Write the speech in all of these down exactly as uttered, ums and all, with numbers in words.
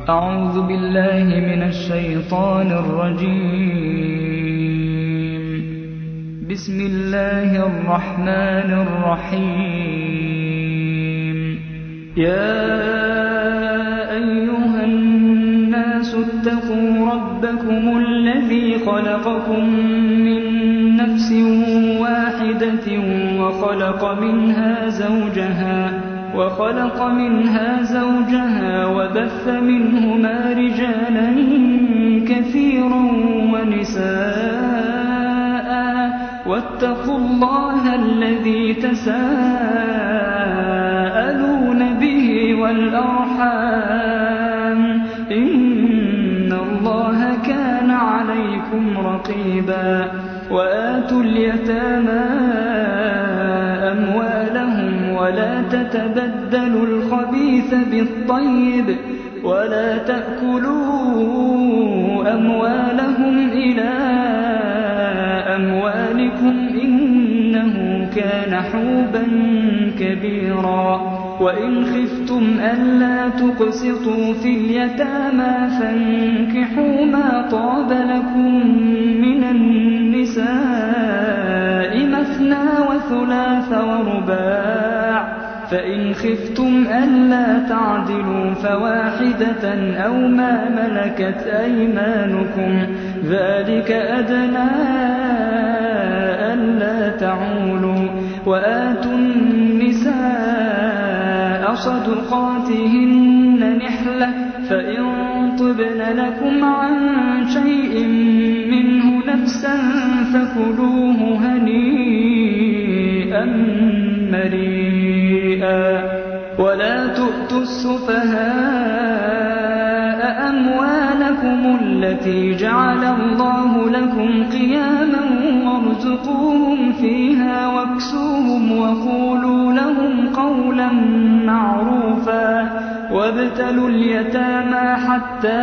أعوذ بالله من الشيطان الرجيم. بسم الله الرحمن الرحيم. يا أيها الناس اتقوا ربكم الذي خلقكم من نفس واحدة وخلق منها زوجها وخلق منها زوجها وبث منهما رجالا كثيرا ونساء واتقوا الله الذي تساءلون به والأرحام إن الله كان عليكم رقيبا. وآتوا اليتامى أموالهم ولا تتبدلوا الخبيث بالطيب ولا تأكلوا أموالهم إلى أموالكم إنه كان حوبا كبيرا. وإن خفتم ألا تقسطوا في اليتامى فانكحوا ما طاب لكم من النساء مثنى وثلاث ورباع فإن خفتم ألا تعدلوا فواحدة أو ما ملكت أيمانكم ذلك أدنى ألا تعولوا. وآتوا النساء صدقاتهن نحلة فإن طبن لكم عن شيء منه نفسا فكلوه هنيئا مريئا. ولا تؤتوا السفهاء أموالكم التي جعل الله لكم قياما وارزقوهم فيها واكسوهم وقولوا لهم قولا معروفا. وابتلوا اليتامى حتى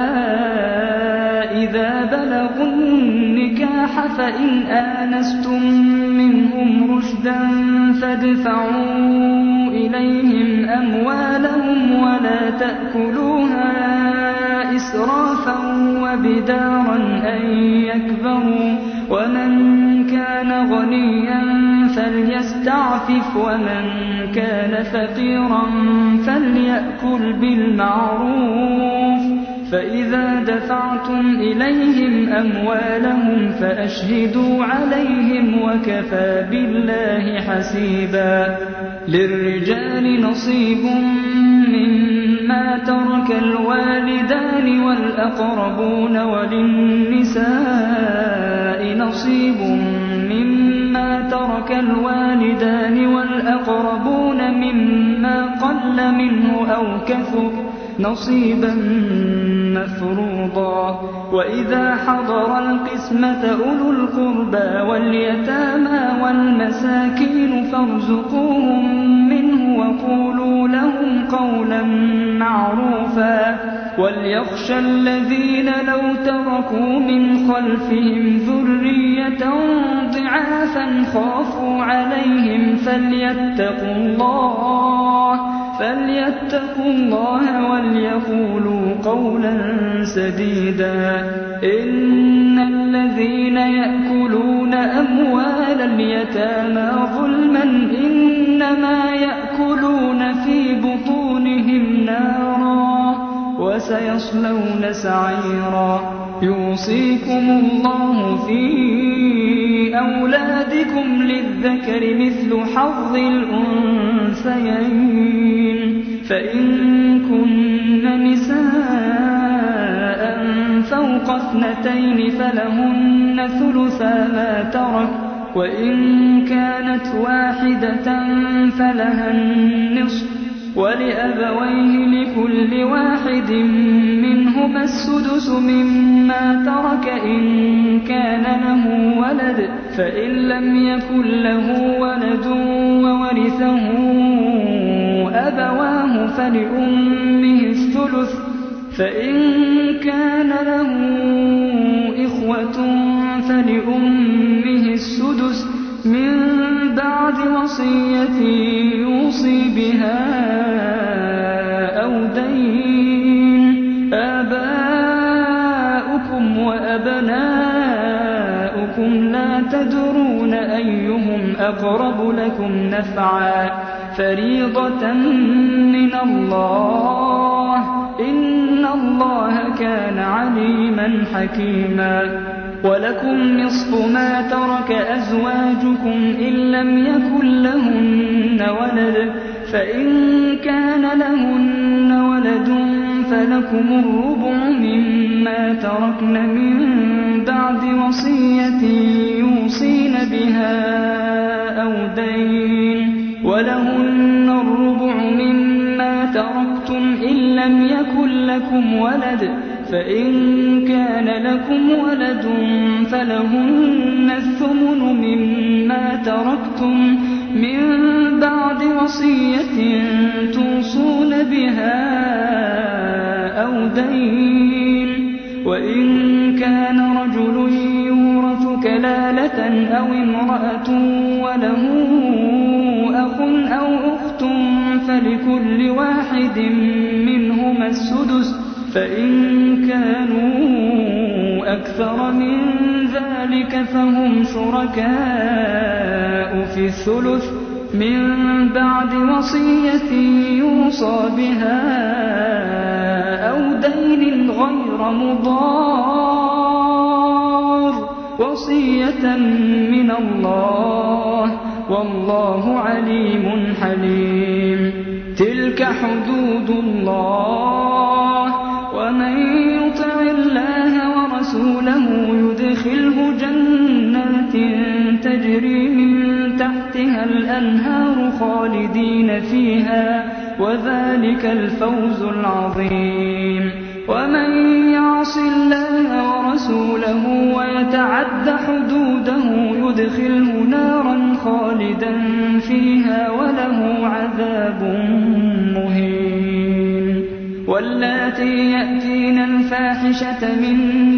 إذا بلغوا النكاح فإن آنستم منهم رشدا فادفعوا إليهم أموالهم ولا تأكلوها إسرافا وبدارا أن يكبروا. ومن كان غنيا فليستعفف ومن كان فقيرا فليأكل بالمعروف. فإذا دفعتم إليهم أموالهم فأشهدوا عليهم وكفى بالله حسيبا. للرجال نصيب مما ترك الوالدان والأقربون وللنساء نصيب مما ترك الوالدان والأقربون مما قل منه أو كثر نصيبا مفروضا. وإذا حضر القسمة أولو القربى واليتامى والمساكين فارزقوهم منه وقولوا لهم قولا معروفا. وليخشى الذين لو تركوا من خلفهم ذرية ضعافا خافوا عليهم فليتقوا الله فليتقوا الله وليقولوا قولا سديدا. إن الذين يأكلون أموال اليتامى ظلما إنما يأكلون في بطونهم نارا وسيصلون سعيرا. يوصيكم الله في أولادكم للذكر مثل حظ الأنثيين. فإن كن نساء فوق اثنتين فلهن ثلثا ما ترك وإن كانت واحدة فلها النصف ولأبويه لكل واحد منهما السدس مما ترك إن كان له ولد فإن لم يكن له ولد وورثه أبواه فلأمه الثلث فإن كان له إخوة فلأمه السدس من بعد وصية يوصي بها أو دين وأبناؤكم لا تدرون أيهم أقرب لكم نفعا فريضة من الله إن الله كان عليما حكيما ولكم نصف ما ترك أزواجكم إن لم يكن لهن ولد فإن كان لهن ولد فلكم الربع مما تركن من بعد وصية يوصين بها أو دين ولهن الربع مما تركتم إن لم يكن لكم ولد فإن كان لكم ولد فلهن الثمن مما تركتم من بعد وصية توصون بها أو دين وإن كان رجل يورث كلالة أو امرأة وله أخ أو أخت فلكل واحد منهما السدس فإن كانوا أكثر من ذلك فهم شركاء في الثلث من بعد وصية يوصى بها أو دين غير مضار وصية من الله والله عليم حليم تلك حدود الله ومن يطع الله ورسوله يدخله جنات تجري من تحتها الأنهار خالدين فيها وذلك الفوز العظيم ومن يعص الله ورسوله ويتعد حدوده يدخله نارا خالدا فيها وله عذاب مهين واللاتي يأتين الفاحشة من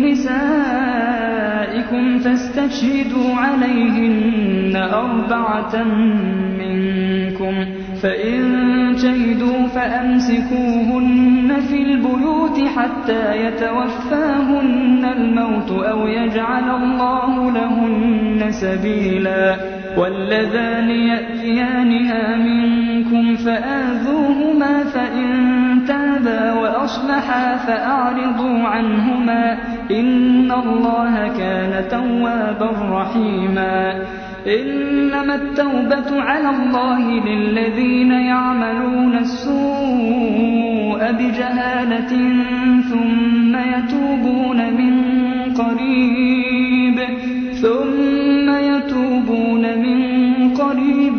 نسائكم فاستشهدوا عليهن أربعة منكم فإن شهدوا فأمسكوهن في البيوت حتى يتوفاهن الموت أو يجعل الله لهن سبيلا واللذان يأتيانها منكم فآذوهما فإن تابا وأصلحا فأعرضوا عنهما إن الله كان توابا رحيما إنما التوبة على الله للذين يعملون السوء بجهالة ثم يتوبون من قريب ثم يتوبون من قريب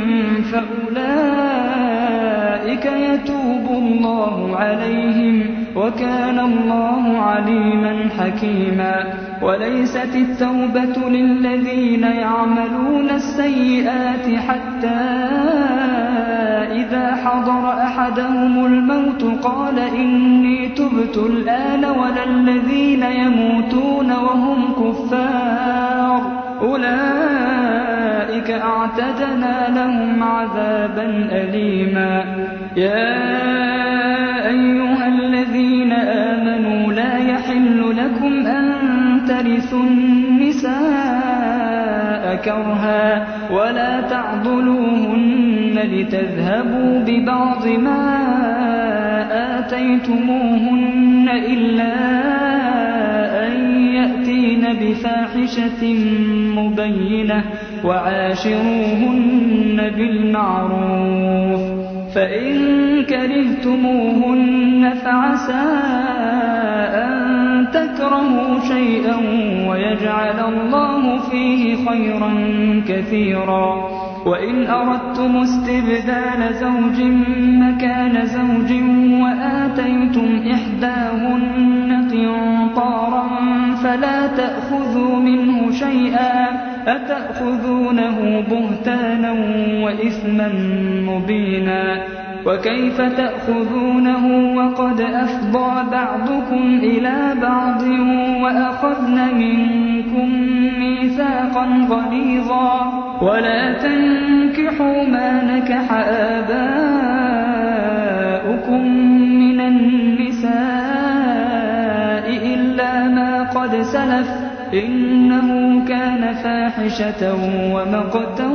فأولئك يتوب الله عليهم وكان الله عليما حكيما وليست التوبة للذين يعملون السيئات حتى إذا حضر أحدهم الموت قال إني تبت الآن ولا الذين يموتون وهم كفار أولئك أعتدنا لهم عذابا أليما يا أيها الذين آمنوا لا يحل لكم أن ترثوا النساء كرها ولا تعضلوهن لتذهبوا ببعض ما آتيتموهن إلا أن يأتين بفاحشة مبينة وعاشروهن بالمعروف فإن كرهتموهن فعسى أن تكرهوا شيئا ويجعل الله فيه خيرا كثيرا وإن أردتم استبدال زوج مكان زوج وآتيتم إحداهن قنطارا فلا تأخذوا منه شيئا أتأخذونه بهتانا وإثما مبينا وكيف تأخذونه وقد أفضى بعضكم إلى بعض وأخذن منكم ميثاقا غليظا ولا تنكحوا ما نكح آباؤكم من النساء إلا ما قد قد سلف إنه كان فاحشة ومقتا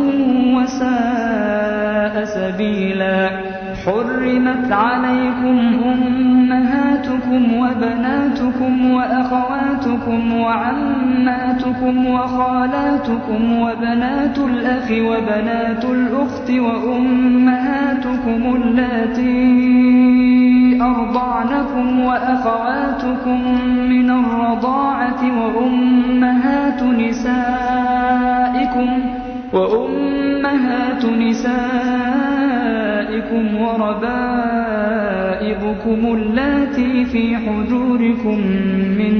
وساء سبيلا حرمت عليكم أمهاتكم وبناتكم وأخواتكم وعماتكم وخالاتكم وبنات الأخ وبنات الأخت وأمهاتكم اللاتي أرضعنكم وأخواتكم من الرضاعة وأمهات نسائكم وأمهات نسائكم وربائبكم اللاتي في حجوركم من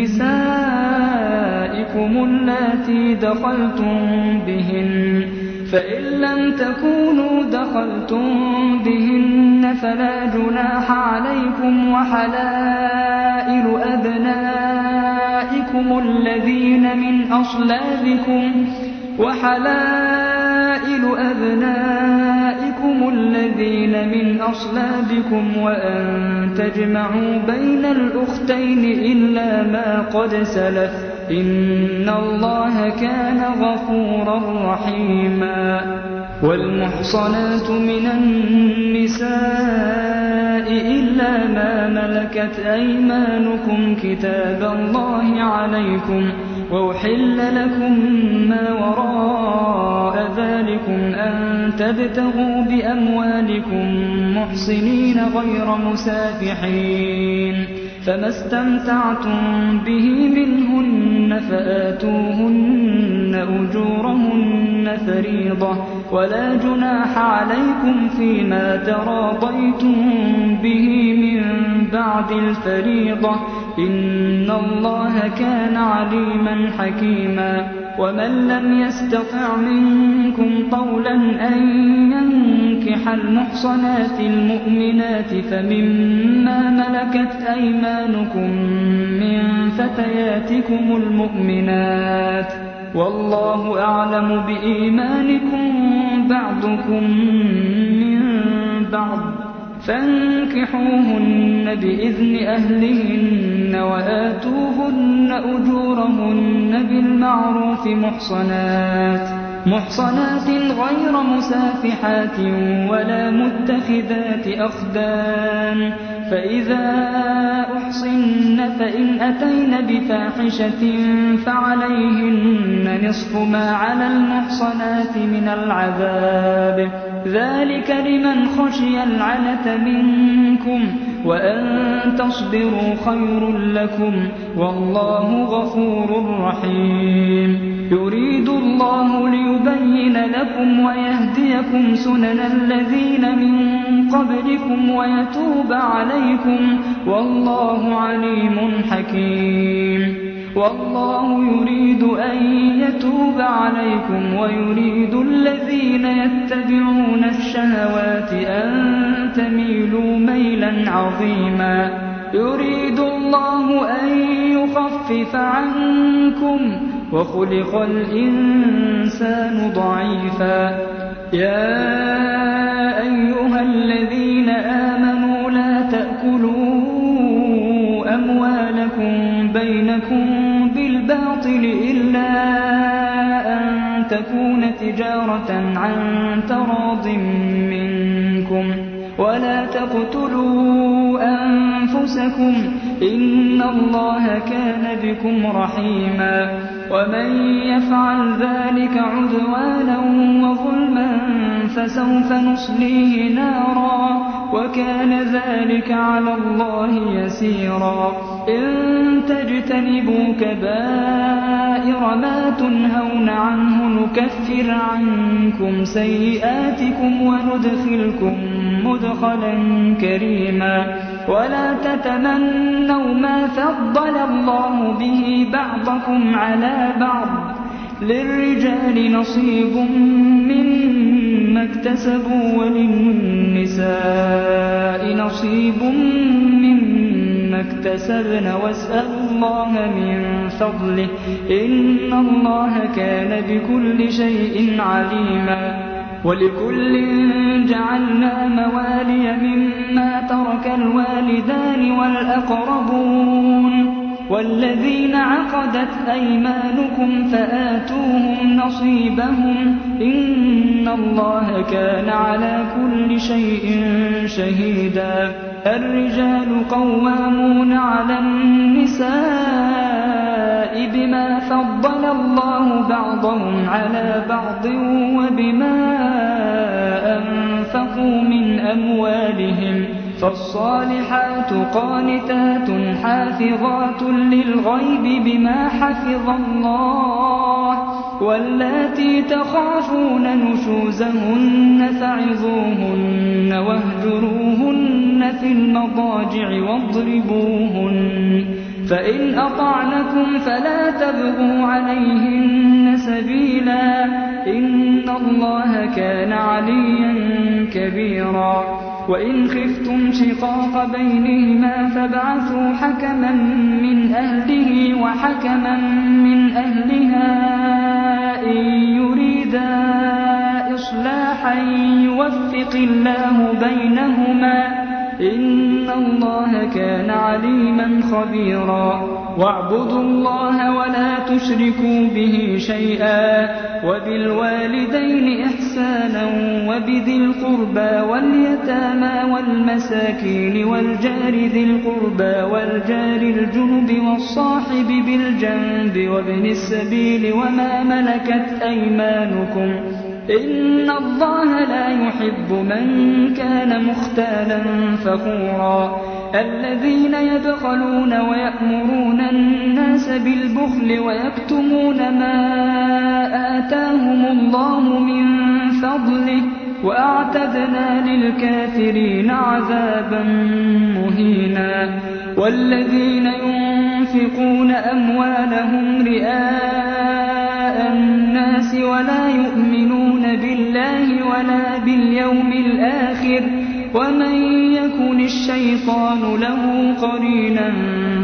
نسائكم اللاتي دخلتم بهن فإن لم تكونوا دخلتم بهن فلا جناح عليكم وحلائل أبنائكم الذين من أصلابكم وحلائل أبنائكم الذين من أصلابكم وأن تجمعوا بين الأختين إلا ما قد سلف إن الله كان غفورا رحيما والمحصنات من النساء إلا ما ملكت أيمانكم كتاب الله عليكم وأحل لكم ما وراء ذلكم أن تبتغوا بأموالكم محصنين غير مسافحين فما استمتعتم به منهن فآتوهن أجورهن فريضة ولا جناح عليكم فيما تراضيتم به من بعد الفريضة إن الله كان عليما حكيما ومن لم يستطع منكم طولا أن ينكح المحصنات المؤمنات فمما ملكت أيمانكم من فتياتكم المؤمنات والله أعلم بإيمانكم بعضكم من بعض فانكحوهن بإذن أهلهن وآتوهن أجورهن بالمعروف محصنات محصنات غير مسافحات ولا متخذات أخدان فإذا أحصن فإن أتين بفاحشة فعليهن نصف ما على المحصنات من العذاب ذلك لمن خشي العنة منكم وأن تصبروا خير لكم والله غفور رحيم يريد الله ليبين لكم ويهديكم سنن الذين من قبلكم ويتوب عليكم والله عليم حكيم والله يريد أن يتوب عليكم ويريد الذين يتبعون الشهوات أن تميلوا ميلا عظيما يريد الله أن يخفف عنكم وخلق الإنسان ضعيفا يا أيها الذين آمنوا لا تأكلوا أموالكم بينكم بالباطل إلا أن تكون تجارة عن تراض منكم ولا تقتلوا أنفسكم إن الله كان بكم رحيما ومن يفعل ذلك عدوانا وظلما فسوف نصليه نارا وكان ذلك على الله يسيرا إن تجتنبوا كبائر ما تنهون عنه نكفر عنكم سيئاتكم وندخلكم مدخلا كريما ولا تتمنوا ما فضل الله به بعضكم على بعض للرجال نصيب مما اكتسبوا وللنساء نصيب مما اكتسبن واسألوا الله من فضله إن الله كان بكل شيء عليما ولكل جعلنا موالي مما ترك الوالدان والأقربون والذين عقدت أيمانكم فآتوهم نصيبهم إن الله كان على كل شيء شهيدا الرجال قوامون على النساء بما فضل الله بعضهم على بعض وبما أنفقوا من أموالهم فالصالحات قانتات حافظات للغيب بما حفظ الله واللاتي تخافون نشوزهن فعظوهن واهجروهن في المضاجع واضربوهن فإن أطعنكم فلا تبغوا عليهن سبيلا إن الله كان عليا كبيرا وإن خفتم شقاق بينهما فابعثوا حكما من أهله وحكما من أهلها إن يريدا إصلاحا يوفق الله بينهما إن الله كان عليما خبيرا واعبدوا الله ولا تشركوا به شيئا وبالوالدين إحسانا وبذي القربى واليتامى والمساكين والجار ذي القربى والجار الجنب والصاحب بالجنب وابن السبيل وما ملكت أيمانكم إن الله لا يحب من كان مختالا فخورا الذين يبخلون ويأمرون الناس بالبخل ويكتمون ما آتاهم الله من فضله وأعتدنا للكافرين عذابا مهينا والذين ينفقون أموالهم رئاء الناس ولا يؤمنون بالله ولا باليوم الآخر ومن يكن الشيطان له قرينا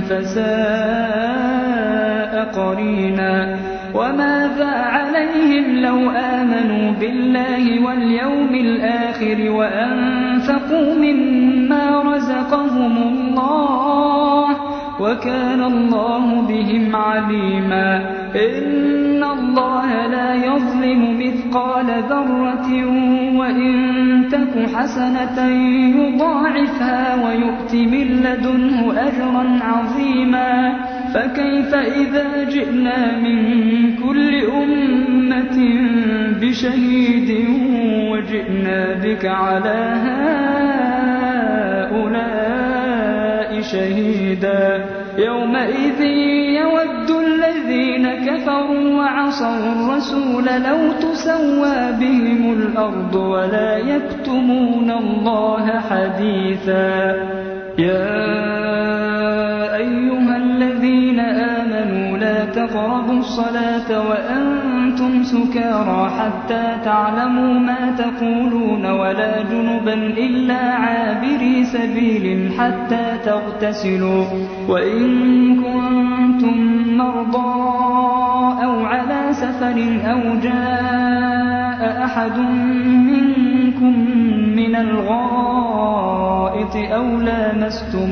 فساء قرينا وماذا عليهم لو آمنوا بالله واليوم الآخر وأنفقوا مما رزقهم الله وكان الله بهم عليما إن الله لا يظلم مثقال ذرة وإن تك حسنة يضاعفها ويؤت من لدنه أجرا عظيما فكيف إذا جئنا من كل أمة بشهيد وجئنا بك على هؤلاء شهيدا يومئذ يود الذين كفروا وعصوا الرسول لو تسوى بهم الأرض ولا يكتمون الله حديثا يا أيها الذين آمنوا لا تقربوا الصلاة وأنتم سكارى حتى تعلموا ما تقولون ولا جنبا إلا عابري سبيل حتى تغتسلوا وإن كنتم مرضى أو على سفر أو جاء أحد منكم من الغائط أو لامستم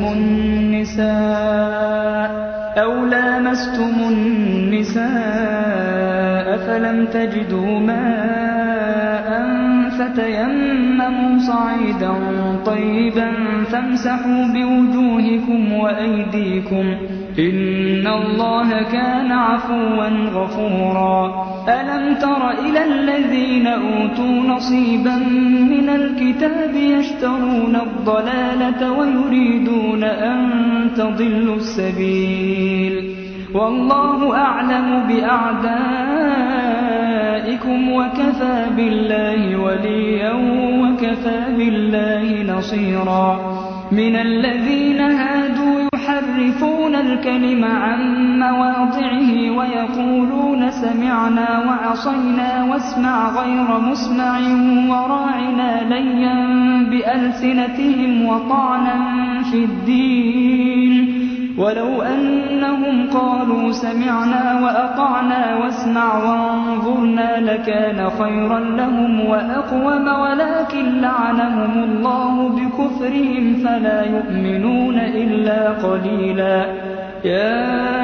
النساء أو لامستم النساء فلم تجدوا ماء فتيمموا صعيدا طيبا فامسحوا بوجوهكم وأيديكم إن الله كان عفوا غفورا ألم تر إلى الذين أوتوا نصيبا من الكتاب يشترون الضلالة ويريدون أن تضلوا السبيل والله أعلم بأعدائكم وكفى بالله وليا وكفى بالله نصيرا من الذين هادوا يحرفون الكلم عن مواضعه ويقولون سمعنا وعصينا واسمع غير مسمع وراعنا ليا بألسنتهم وطعنا في الدين ولو أنهم قالوا سمعنا وأطعنا واسمع وانظرنا لكان خيرا لهم وأقوم ولكن لعنهم الله بكفرهم فلا يؤمنون إلا قليلا يا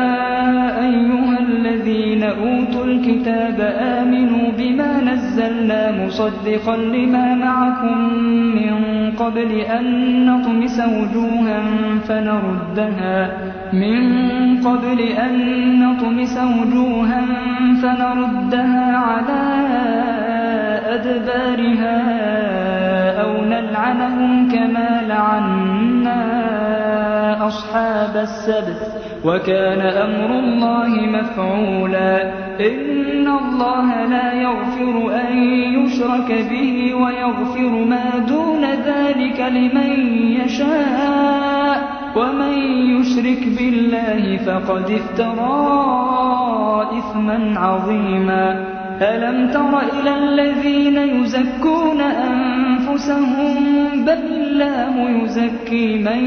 أوتوا الكتاب آمنوا بما نزلنا مصدقا لما معكم من قبل أن نطمس وجوها فنردها من قبل أن نطمس وجوها فنردها على أدبارها أو نلعنهم كما لعنا أصحاب السبت وكان أمر الله مفعولا إن الله لا يغفر أن يشرك به ويغفر ما دون ذلك لمن يشاء ومن يشرك بالله فقد افترى إثما عظيما ألم تر إلى الذين يزكون أنفسهم بل الله يزكي من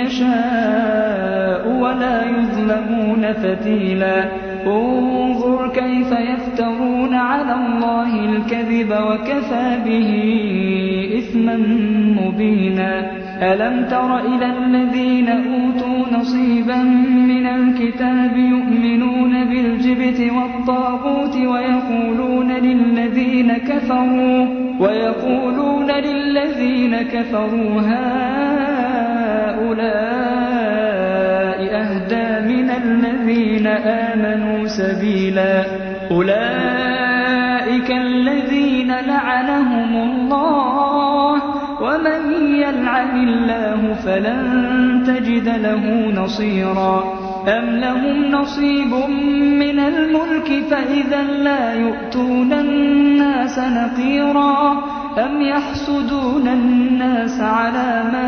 يشاء ولا يظلمون فتيلا انظر كيف يفترون على الله الكذب وكفى به إثما مبينا ألم تر إلى الذين أوتوا نصيبا من الكتاب يؤمنون بالجبت والطاغوت ويقولون للذين كفروا ويقولون للذين كفروا هؤلاء أهدى من الذين آمنوا سبيلا أولئك الذين لعنهم الله ومن يلعن الله فلن تجد له نصيرا أم لهم نصيب من الملك فإذا لا يؤتون الناس نقيرا أم يحسدون الناس على ما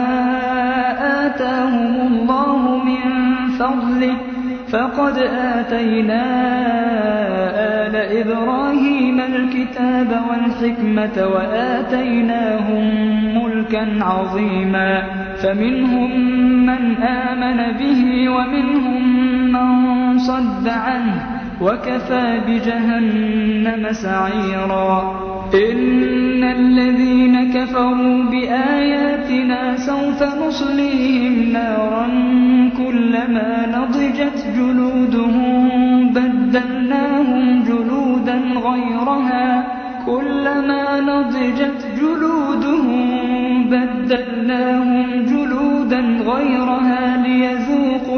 آتاهم الله من فضله فقد آتينا آل إبراهيم الكتاب والحكمة وآتيناهم ملكا عظيما فمنهم من آمن به ومنهم من صد عنه وكفى بجهنم سعيرا إن الذين كفروا بآياتنا سوف نصليهم نارا كلما نضجت جلودهم بدلناهم جلودا غيرها كلما نضجت جلودهم بدلناهم جلودا غيرها ليذوقوا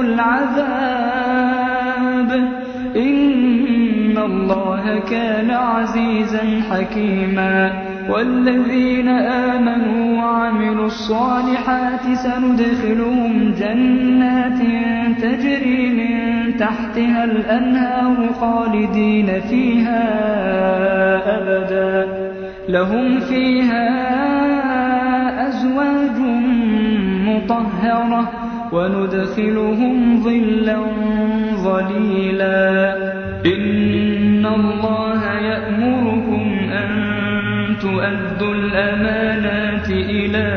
العذاب إن الله كان عزيزا حكيما والذين آمنوا وعملوا الصالحات سندخلهم جنات تجري من تحتها الأنهار خالدين فيها أبدا لهم فيها أزواج مطهرة وندخلهم ظلا ظليلا إن الله يأمركم أن تؤدوا الأمانات إلى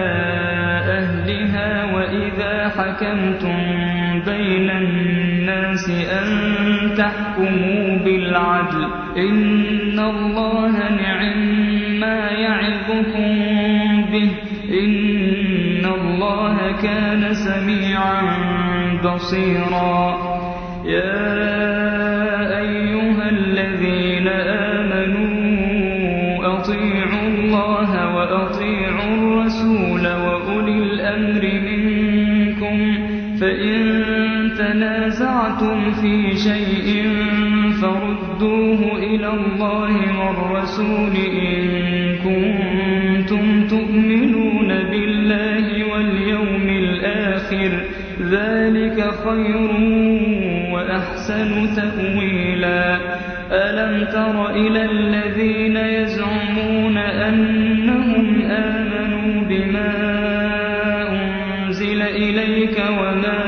أهلها وإذا حكمتم بين الناس أن تحكموا بالعدل إن الله نعم ما يعظكم به إن الله كان سميعا بصيرا يا أيها الذين آمنوا أطيعوا الله وأطيعوا الرسول وأولي الأمر منكم فإن تنازعتم في شيء فردوه إلى الله والرسول إن كنتم تؤمنون بالله واليوم الآخر ذلك خير وأحسن تأويلا ألم تر إلى الذين يزعمون أنهم آمنوا بما أنزل إليك وما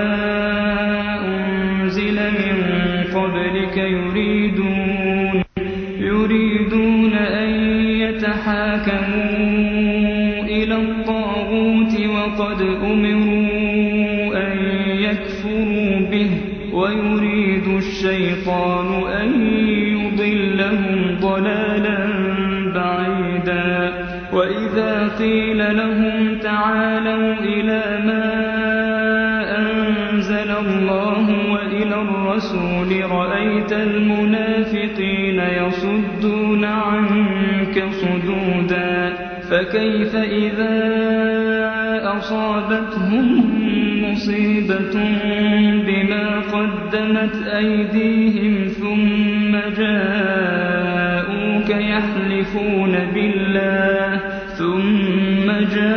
أنزل من قبلك يريدون يريدون أن يتحاكموا إلى الطاغوت وقد أمروا أن يكفروا به ويريد الشيطان أن يضلهم ضلالا بعيدا وإذا قيل لهم تعالوا إلى ما أنزل الله وإلى الرسول رأيت المنافقين يصدون عنك صدودا فكيف إذا أصابتهم مصيبة بما قدمت أيديهم ثم جاءوك يحلفون بالله ثم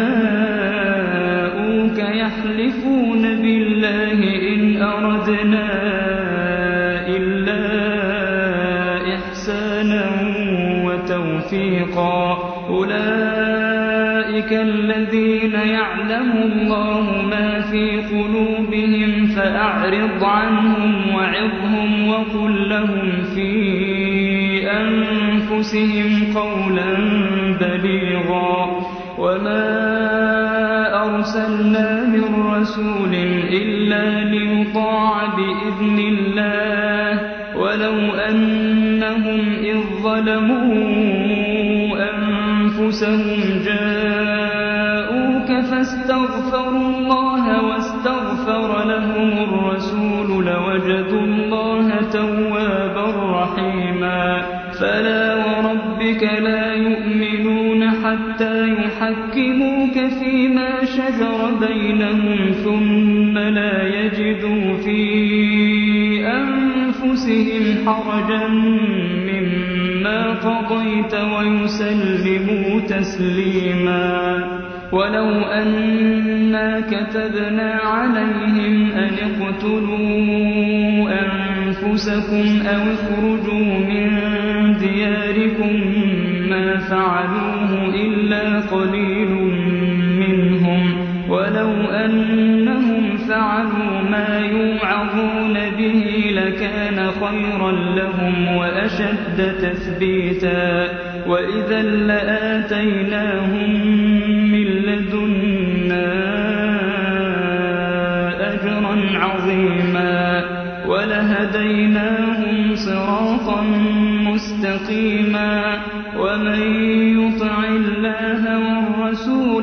جاءوك يحلفون بالله إن أردنا إلا إحسانا وتوفيقا أولئك الذين يعلم الله ما في قلوبهم فأعرض عنهم وعظهم وقل لهم في أنفسهم قولا بليغا وما أرسلنا من رسول إلا ليطاع بإذن الله ولو أنهم إذ ظلموا أنفسهم جاءوك فاستغفروا الله واستغفر لهم الرسول لوجدوا الله توابا رحيما فلا وربك لا يؤمنون حتى يحكموك فيما شجر بينهم ثم لا يجدوا في أنفسهم حرجا مما قضيت ويسلموا تسليما ولو أنا كتبنا عليهم أن اقتلوا أنفسكم أو اخرجوا من دياركم ما فعلوه إلا قليل منهم ولو أنهم فعلوا ما يوعظون به لكان خيرا لهم وأشد تثبيتا وإذا لآتيناهم من لدنا أجرا عظيما ولهديناهم صراطا مستقيما ومن يطع الله والرسول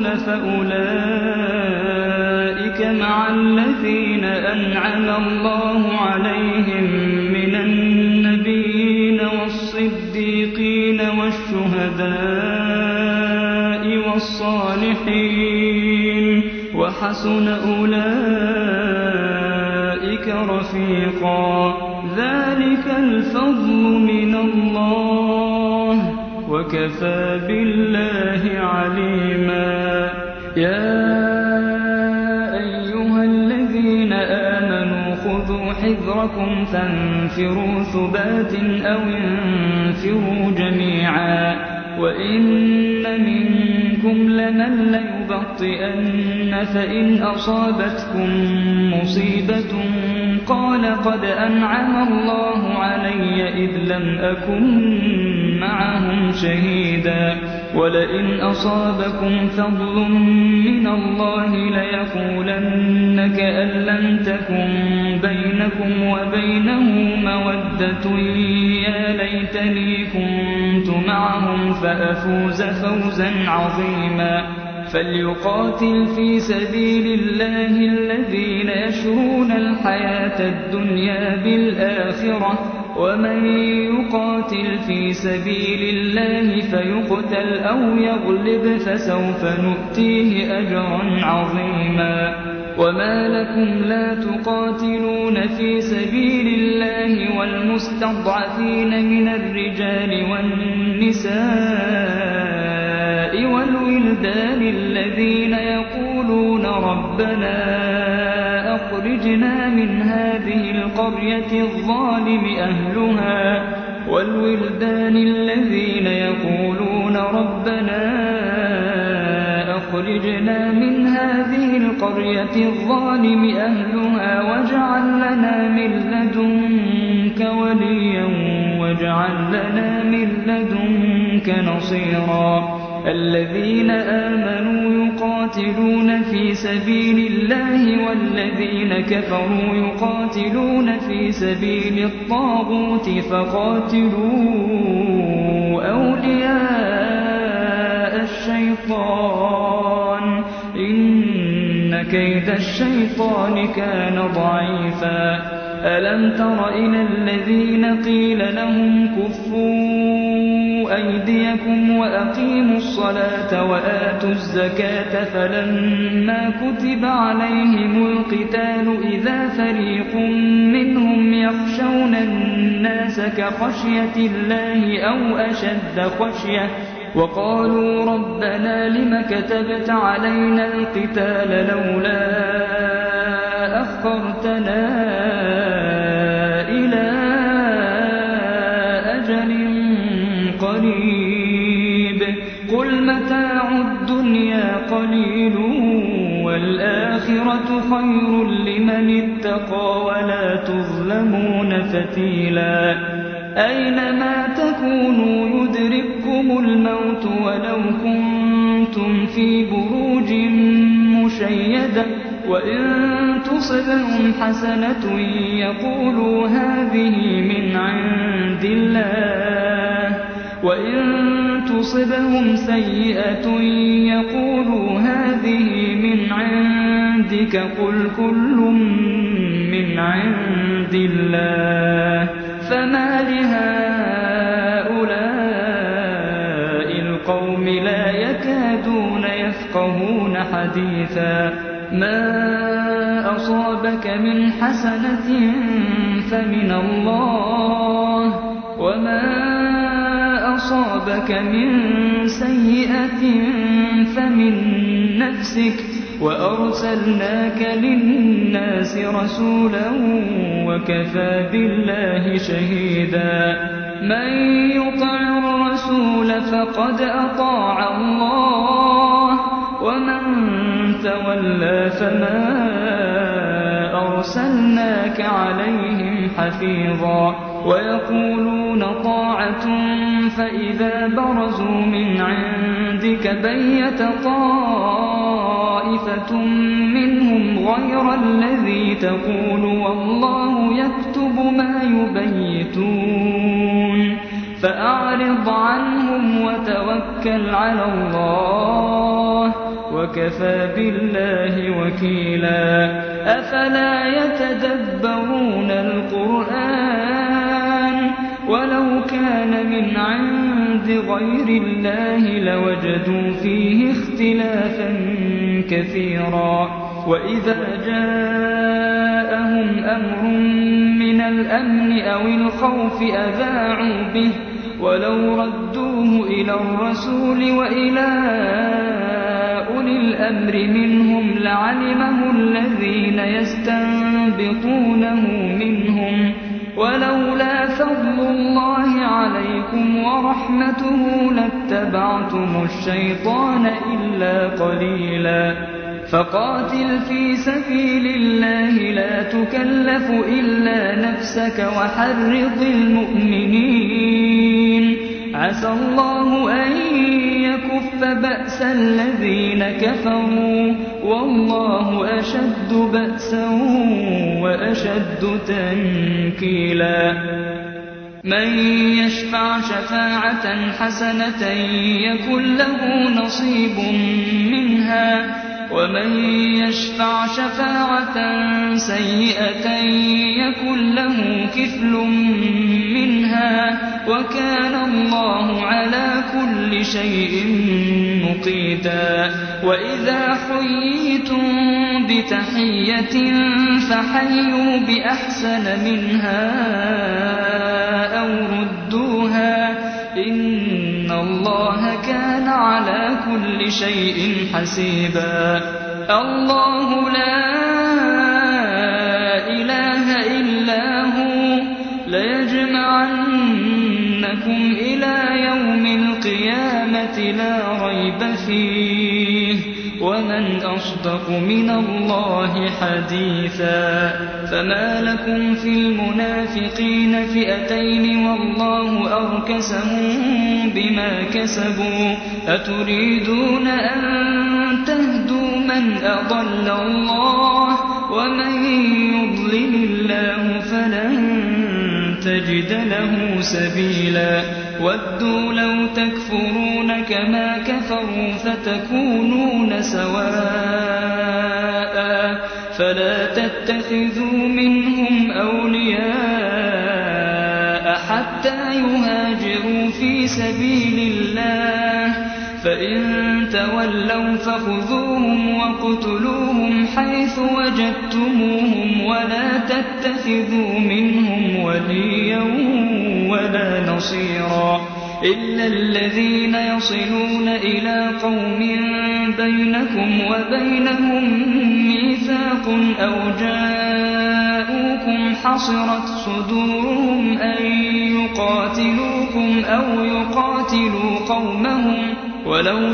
فأولئك مع الذين أنعم الله عليهم من النبيين والصديقين والشهداء والصالحين وحسن أولئك رفيقا ذلك الفضل من الله وكفى بالله عليما يا أيها الذين آمنوا خذوا حذركم فانفروا ثبات أو انفروا جميعا وإن منكم لمن ليبطئن فإن أصابتكم مصيبة قال قد أنعم الله علي إذ لم أكن معهم شهيدا ولئن أصابكم فضل من الله ليقولن كأن لم تكن بينكم وبينه مودة يا ليتني كنت معهم فأفوز فوزا عظيما فليقاتل في سبيل الله الذين يشرون الحياة الدنيا بالآخرة ومن يقاتل في سبيل الله فيقتل أو يغلب فسوف نؤتيه أجرا عظيما وما لكم لا تقاتلون في سبيل الله والمستضعفين من الرجال والنساء والولدان الذين يقولون ربنا أخرجنا من هذه القرية الظالم أهلها والولدان الذين يقولون ربنا أخرجنا من هذه القرية الظالم أهلها واجعل لنا من لدنك وليا واجعل لنا من لدنك نصيرا الذين آمنوا يقاتلون في سبيل الله والذين كفروا يقاتلون في سبيل الطاغوت فقاتلوا أولياء الشيطان إن كيد الشيطان كان ضعيفا ألم تر إلى الذين قيل لهم كفوا أيديكم وأقيموا الصلاة وآتوا الزكاة فلما كتب عليهم القتال إذا فريق منهم يخشون الناس كخشية الله أو أشد خشية وقالوا ربنا لم كتبت علينا القتال لولا أخرتنا إلى أجل قريب قل متاع الدنيا قليل والآخرة خير لمن اتقى ولا تظلمون فتيلا أينما تكونوا يدرككم الموت ولو كنتم في بروج مشيدة وإن تصبهم حسنة يقولوا هذه من عند الله وإن تصبهم سيئة يقولوا هذه من عندك قل كل من عند الله فما لهؤلاء القوم لا يكادون يفقهون حديثا ما أصابك من حسنة فمن الله وما أصابك من سيئة فمن نفسك وأرسلناك للناس رسولا وكفى بالله شهيدا من يطع الرسول فقد أطاع الله ومن تولى فما أرسلناك عليهم حفيظا ويقولون طاعة فإذا برزوا من عندك بيت طائفة منهم غير الذي تقول والله يكتب ما يبيتون فأعرض عنهم وتوكل على الله وكفى بالله وكيلا أفلا يتدبرون القرآن ولو كان من عند غير الله لوجدوا فيه اختلافا كثيرا وإذا جاءهم أمر من الأمن أو الخوف أذاعوا به ولو ردوه إلى الرسول وإلى أولي الأمر منهم لعلمه الذين يستنبطونه منهم ولولا فضل الله عليكم ورحمته لاتبعتم الشيطان إلا قليلا فقاتل في سبيل الله لا تكلف إلا نفسك وحرض المؤمنين عسى الله أن يكف بأس الذين كفروا والله أشد بأسا وأشد تنكيلا من يشفع شفاعة حسنة يكن له نصيب منها ومن يشفع شفاعة سيئة يكن له كفل منها وكان الله على كل شيء مقيتا وإذا حييتم بتحية فحيوا بأحسن منها أو ردوها إن الله كان على كل شيء حسيبا الله لا إله إلا هو ليجمعنكم إلى يوم القيامة لا ريب فيه ومن أصدق من الله حديثا فما لكم في المنافقين فئتين والله أركسهم بما كسبوا أتريدون أن تهدوا من أضل الله ومن يضلل الله فلن تجد له سبيلا ودوا لو تكفرون كما كفروا فتكونون سواء فلا تتخذوا منهم أولياء فيهاجروا في سبيل الله فإن تولوا فخذوهم واقتلوهم حيث وجدتموهم ولا تتخذوا منهم وليا ولا نصيرا إلا الذين يصلون إلى قوم بينكم وبينهم ميثاق أو جاءوكم حصرت صدورهم أن يقاتلوكم أو يقاتلوا قومهم ولو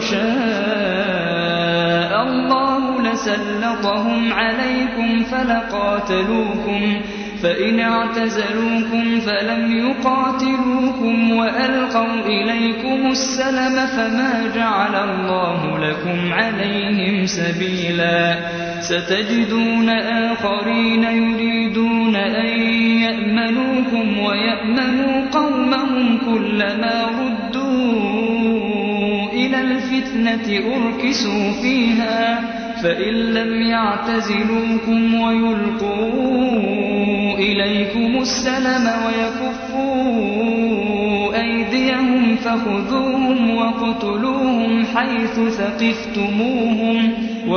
شاء الله لسلطهم عليكم فلقاتلوكم فإن اعتزلوكم فلم يقاتلوكم وألقوا إليكم السلم فما جعل الله لكم عليهم سبيلا ستجدون آخرين يريدون أن يأمنوكم ويأمنوا قومهم كلما ردوا إلى الفتنة أركسوا فيها فإن لم يعتزلوكم ويلقوا إليكم السلم ويكفوا أيديهم فخذوهم واقتلوهم حيث ثقفتموهم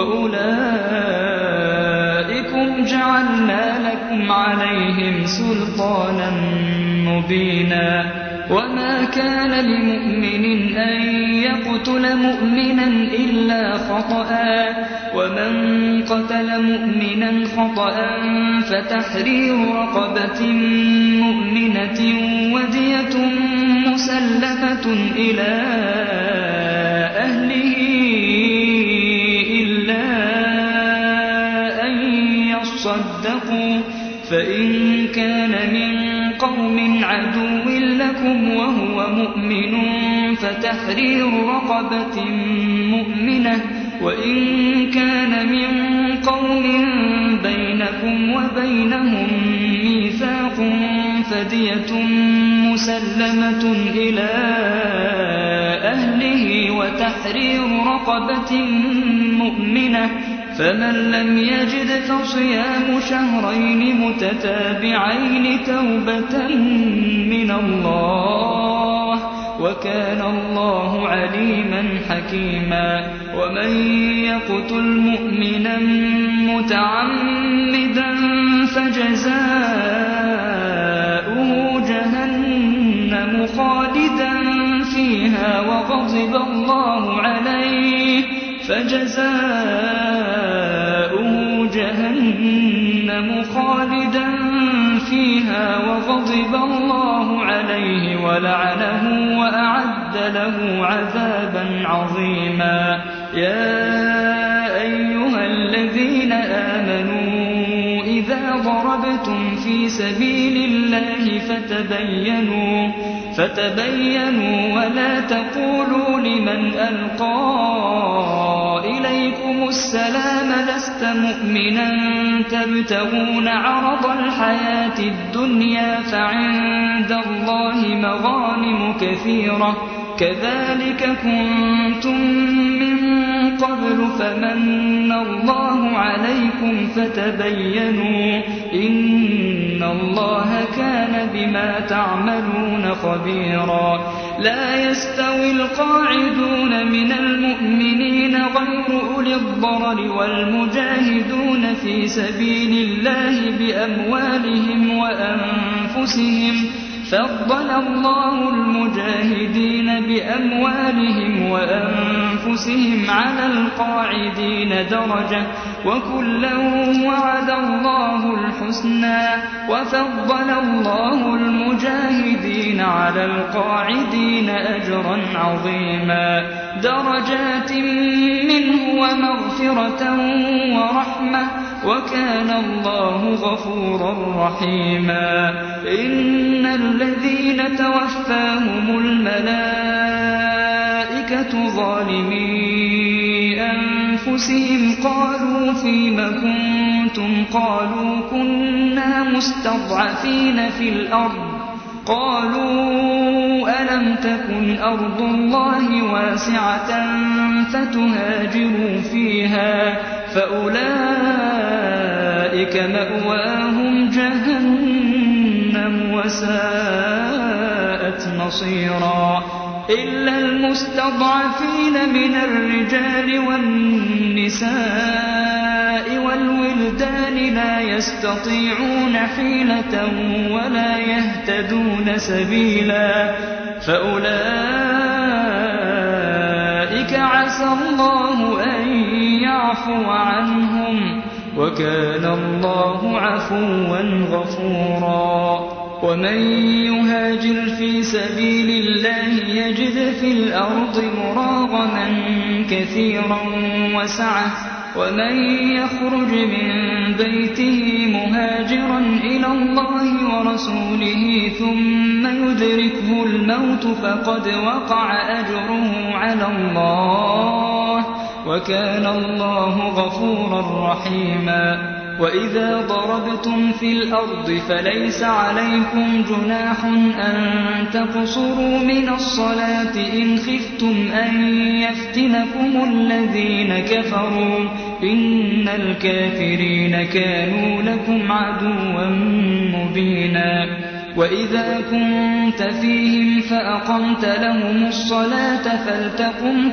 وأولئكم جعلنا لكم عليهم سلطانا مبينا وما كان لمؤمن أن يقتل مؤمنا إلا خطأ ومن قتل مؤمنا خطأ فتحرير رقبة مؤمنة ودية مسلمة إلى أهله إلا أن يصدقوا فإن كان من قوم عدو لكم وهو مؤمن فتحرير رقبة مؤمنة وإن كان من قوم بينكم وبينهم ميثاق فدية مسلمة إلى أهله وتحرير رقبة مؤمنة فمن لم يجد فصيام شهرين متتابعين توبة من الله وكان الله عليما حكيما ومن يقتل مؤمنا متعمدا فجزاؤه جهنم خالدا فيها وغضب الله عليه فجزاؤه جهنم خالدا فيها وغضب الله عليه ولعنه وأعد له عذابا عظيما يا أيها الذين آمنوا إذا ضربتم في سبيل الله فتبينوا فتبينوا ولا تقولوا لمن ألقى إليكم السلام لست مؤمنا تبتغون عرض الحياة الدنيا فعند الله مغانم كثيرة كذلك كنتم من قبل فمن الله عليكم فتبينوا إن الله كان بما تعملون خبيرا لا يستوي القاعدون من المؤمنين غير أولي الضرر والمجاهدون في سبيل الله بأموالهم وأنفسهم فضل الله المجاهدين بأموالهم وأنفسهم على القاعدين درجة وكلا وعد الله الحسنى وفضل الله المجاهدين على القاعدين أجرا عظيما درجات منه ومغفرة ورحمة وكان الله غفورا رحيما إن الذين توفاهم الملائكة ظالمي أنفسهم قالوا فيم كنتم قالوا كنا مستضعفين في الأرض قالوا ألم تكن أرض الله واسعة فتهاجروا فيها فأولئك مأواهم جهنم وساءت مصيرا إلا المستضعفين من الرجال والنساء والولدان لا يستطيعون حيلة ولا يهتدون سبيلا فأولئك عسى الله أن يعفو عنهم وكان الله عفوا غفورا ومن يهاجر في سبيل الله يجد في الأرض مراغما كثيرا وسعة ومن يخرج من بيته مهاجرا إلى الله ورسوله ثم يدركه الموت فقد وقع أجره على الله وكان الله غفورا رحيما وإذا ضربتم في الأرض فليس عليكم جناح أن تقصروا من الصلاة إن خفتم أن يفتنكم الذين كفروا إن الكافرين كانوا لكم عدوا مبينا وإذا كنت فيهم فأقمت لهم الصلاة فلتقم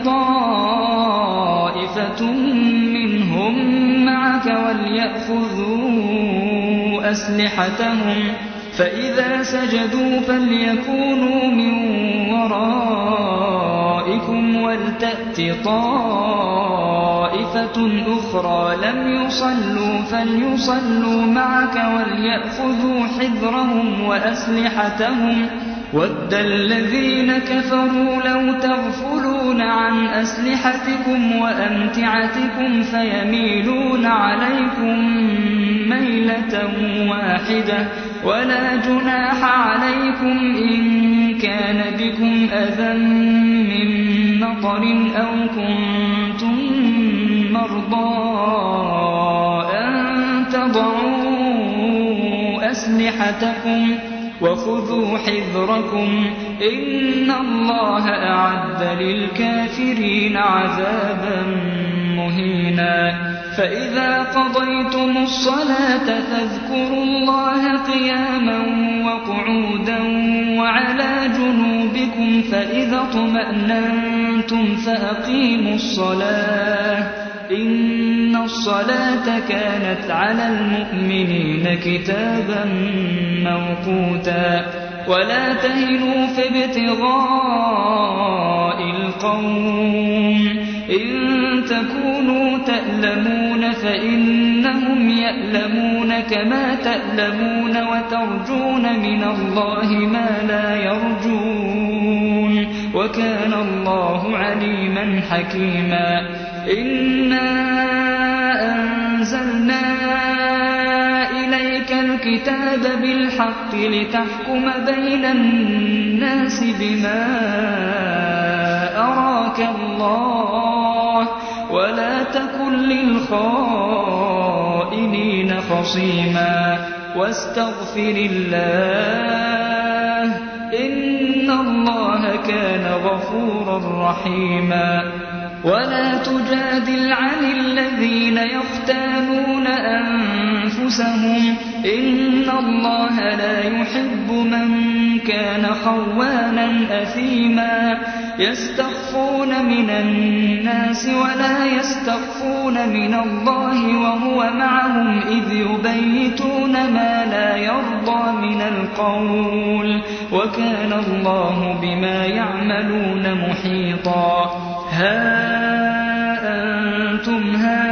طائفة منهم معك وليأخذوا أسلحتهم فإذا سجدوا فليكونوا من ورائكم ولتأت طائفة أخرى لم يصلوا فليصلوا معك وليأخذوا حذرهم وأسلحتهم ود الذين كفروا لو تغفلون عن أسلحتكم وأمتعتكم فيميلون عليكم ميلة واحدة ولا جناح عليكم إن كان بكم أذى من مطر أو كنتم مرضى أن تضعوا أسلحتكم وخذوا حذركم إن الله أعد للكافرين عذابا مهينا فإذا قضيتم الصلاة فاذكروا الله قياما وقعودا وعلى جنوبكم فإذا اطمأننتم فأقيموا الصلاة إن الصلاة كانت على المؤمنين كتابا موقوتا ولا تهنوا في ابتغاء القوم إن تكونوا تألمون فإنهم يألمون كما تألمون وترجون من الله ما لا يرجون وكان الله عليما حكيما إنا أنزلنا إليك الكتاب بالحق لتحكم بين الناس بما أراك الله ولا تكن للخائنين خصيما واستغفر الله إن الله كان غفورا رحيما ولا تجادل عن الذين يختانون أنفسهم إن الله لا يحب من كان خوانا أثيما يستخفون من الناس ولا يستخفون من الله وهو معهم إذ يبيتون ما لا يرضى من القول وكان الله بما يعملون محيطا ها أنتم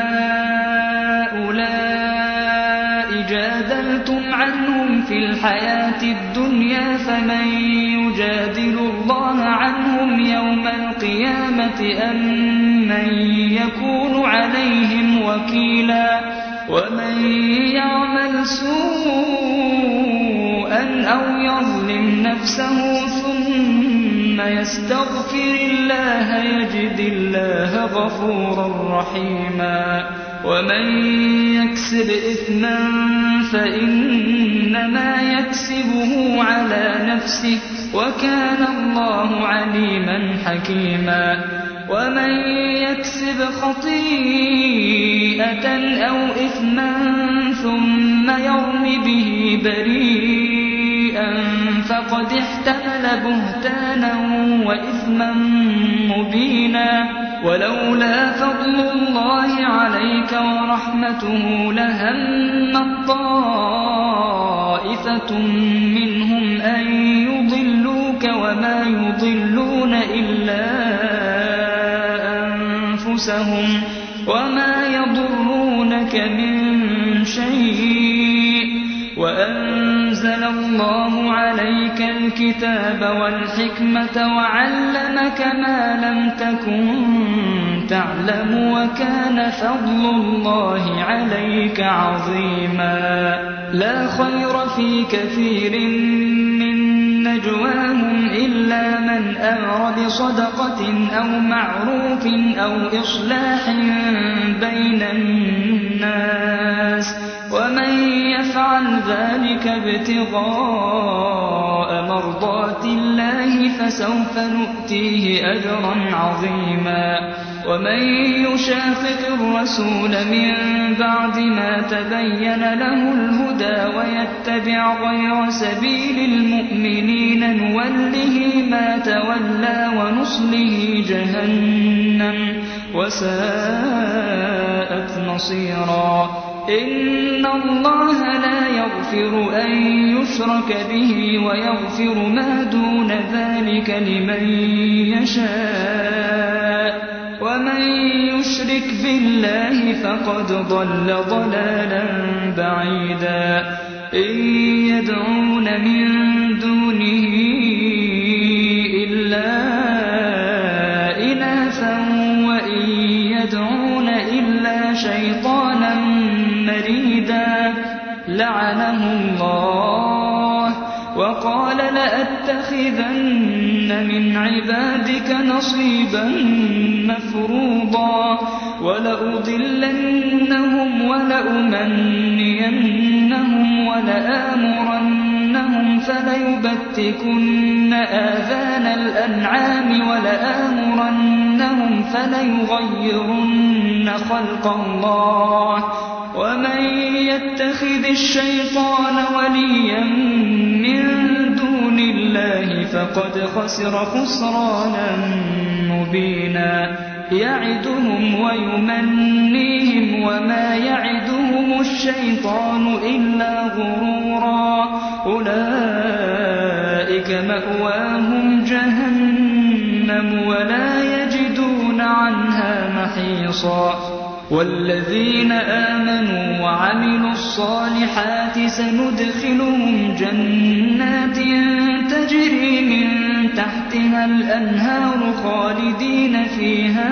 هؤلاء جادلتم عنهم في الحياة الدنيا فمن يجادل الله عنهم يوم القيامة أم من يكون عليهم وكيلا ومن يعمل سوءا أو يظلم نفسه ثم يستغفر الله يجد الله غفورا رحيما ومن يكسب إثما فإنما يكسبه على نفسه وكان الله عليما حكيما ومن يكسب خطيئة أو إثما ثم يرم به بريئا فقد احتمل بهتانا وإثما مبينا ولولا فضل الله عليك ورحمته لهم طائفة منهم أن يضلوك وما يضلون إلا أنفسهم وما يضرونك من شيء وأنزل الله عليك الكتاب والحكمة وعلمك ما لم تكن تعلم وكان فضل الله عليك عظيما لا خير في كثير من نجواهم إلا من أمر بصدقة أو معروف أو إصلاح بين الناس ومن يفعل ذلك ابتغاء مرضات الله فسوف نؤتيه أجرا عظيما ومن يشاقق الرسول من بعد ما تبين له الهدى ويتبع غير سبيل المؤمنين نوله ما تولى ونصله جهنم وساءت مصيرا إن الله لا يغفر أن يشرك به ويغفر ما دون ذلك لمن يشاء ومن يشرك بالله فقد ضل ضلالا بعيدا إن يدعون من دونه إلا إناثا وإن يدعون إلا شيطانا مريدا لعنه الله وقال لأتخذن من عبادك نصيبا مفروضا ولأضلنهم ولأمنينهم ولآمرنهم فليبتكن آذان الأنعام ولآمرنهم فليغيرن خلق الله ومن يتخذ الشيطان وليا من دون الله فقد خسر خسرانا مبينا يعدهم ويمنيهم وما يعدهم الشيطان إلا غرورا أولئك مأواهم جهنم ولا يجدون عنها محيصا والذين آمنوا وعملوا الصالحات سندخلهم جنات تجري من تحتها الأنهار خالدين فيها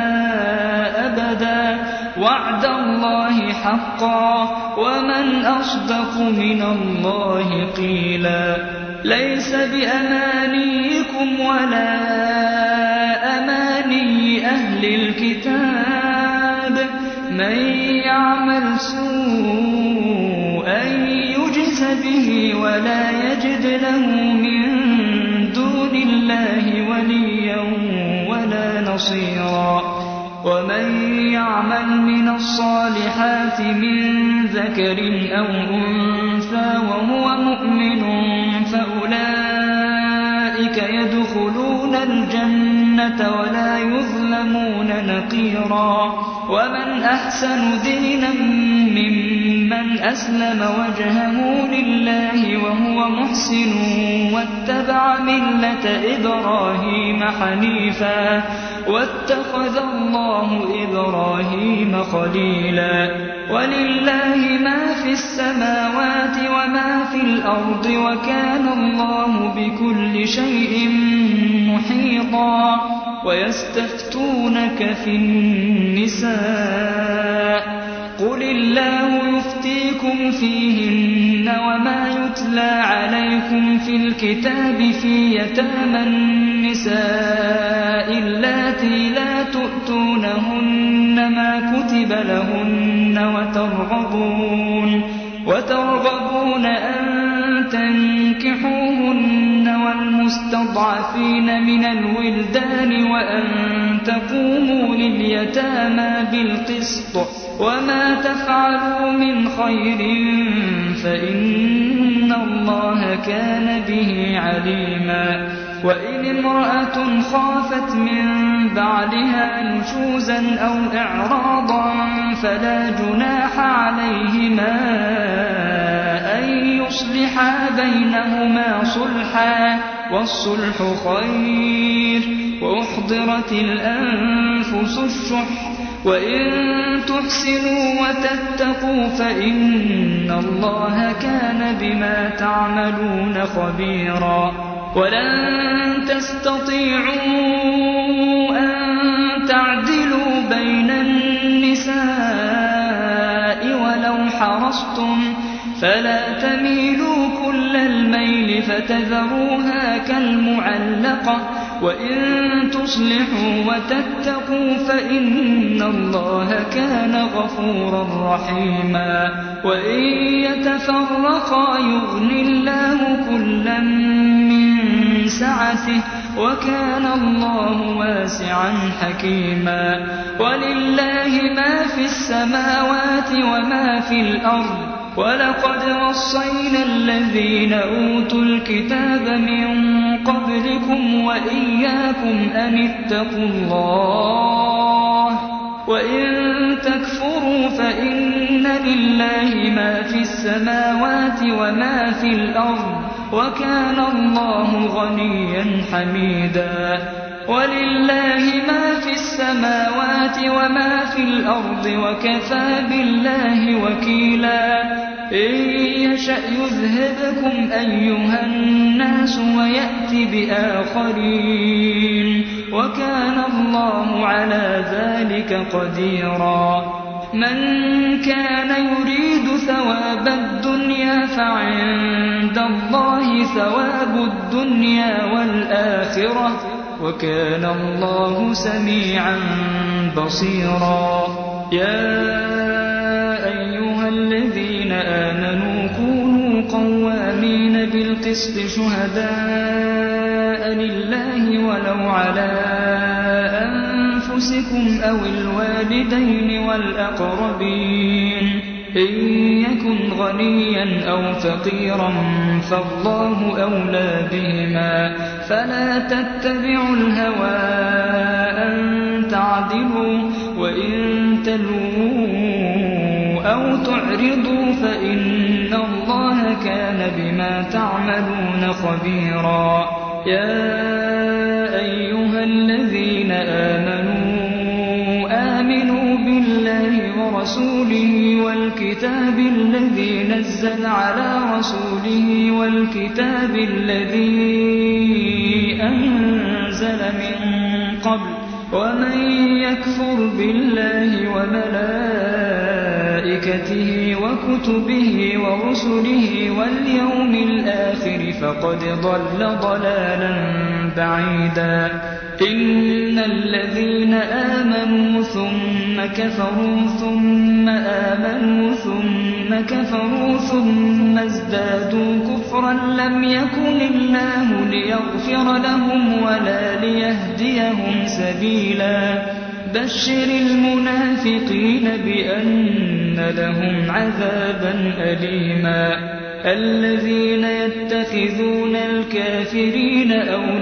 أبدا وعد الله حقا ومن أصدق من الله قيلا ليس بأمانيكم ولا أماني أهل الكتاب من يعمل سوءا يجز به ولا يجد له من دون الله وليا ولا نصيرا ومن يعمل من الصالحات من ذكر أو أنثى وهو مؤمن فأولئك يدخلون الجنة ولا يظلمون نقيرا ومن أحسن دينا ممن أسلم وجهه لله وهو محسن واتبع ملة إبراهيم حنيفا واتخذ الله إبراهيم خليلا ولله ما في السماوات وما في الأرض وكان الله بكل شيء محيطا ويستفتونك في النساء قل الله يفتيكم فيهن وما يتلى عليكم في الكتاب في يتامى النساء اللاتي لا تؤتونهن ما كتب لهن وترغبون, وترغبون أن تنكحوهن والمستضعفين من الولدان وأن تقوموا لليتامى بالقسط وما تفعلوا من خير فإن الله كان به عليما وإن امرأة خافت من بعلها نشوزا أو إعراضا فلا جناح عليهما أن يصلحا بينهما صلحا والصلح خير وأحضرت الأنفس الشح وإن تحسنوا وتتقوا فإن الله كان بما تعملون خبيرا ولن تستطيعوا أن تعدلوا بين النساء ولو حرصتم فلا تميلوا كل الميل فتذروها كالمعلقة وإن تصلحوا وتتقوا فإن الله كان غفورا رحيما وإن يتفرقا يغن الله كلا من سعته وكان الله واسعا حكيما ولله ما في السماوات وما في الأرض ولقد وصينا الذين أوتوا الكتاب من قبلكم وإياكم أن اتقوا الله وإن تكفروا فإن لله ما في السماوات وما في الأرض وكان الله غنيا حميدا ولله ما في السماوات وما في الأرض وكفى بالله وكيلا إن يشأ يذهبكم أيها الناس ويأتي بآخرين وكان الله على ذلك قديرا من كان يريد ثواب الدنيا فعند الله ثواب الدنيا والآخرة وكان الله سميعا بصيرا يا أيها الذين آمنوا كونوا قوامين بالقسط شهداء لله ولو على أنفسكم أو الوالدين والأقربين إن يكن غنيا أو فقيرا فالله أولى بهما فلا تتبعوا الهوى أن تعدلوا وإن تلووا أو تعرضوا فإن الله كان بما تعملون خبيرا يا أيها الذين آمنوا آمنوا بالله ورسوله والكتاب الذي نزل على رسوله والكتاب الذي أنزل من قبل ومن يكفر بالله وملائكته وكتبه ورسله واليوم الآخر فقد ضل ضلالا بعيدا إن الذين آمنوا ثم كفروا ثم آمنوا ثم كفروا ثم ازدادوا كفرا لم يكن الله ليغفر لهم ولا ليهديهم سبيلا بشر المنافقين بأن لهم عذابا أليما الذين يتخذون الكافرين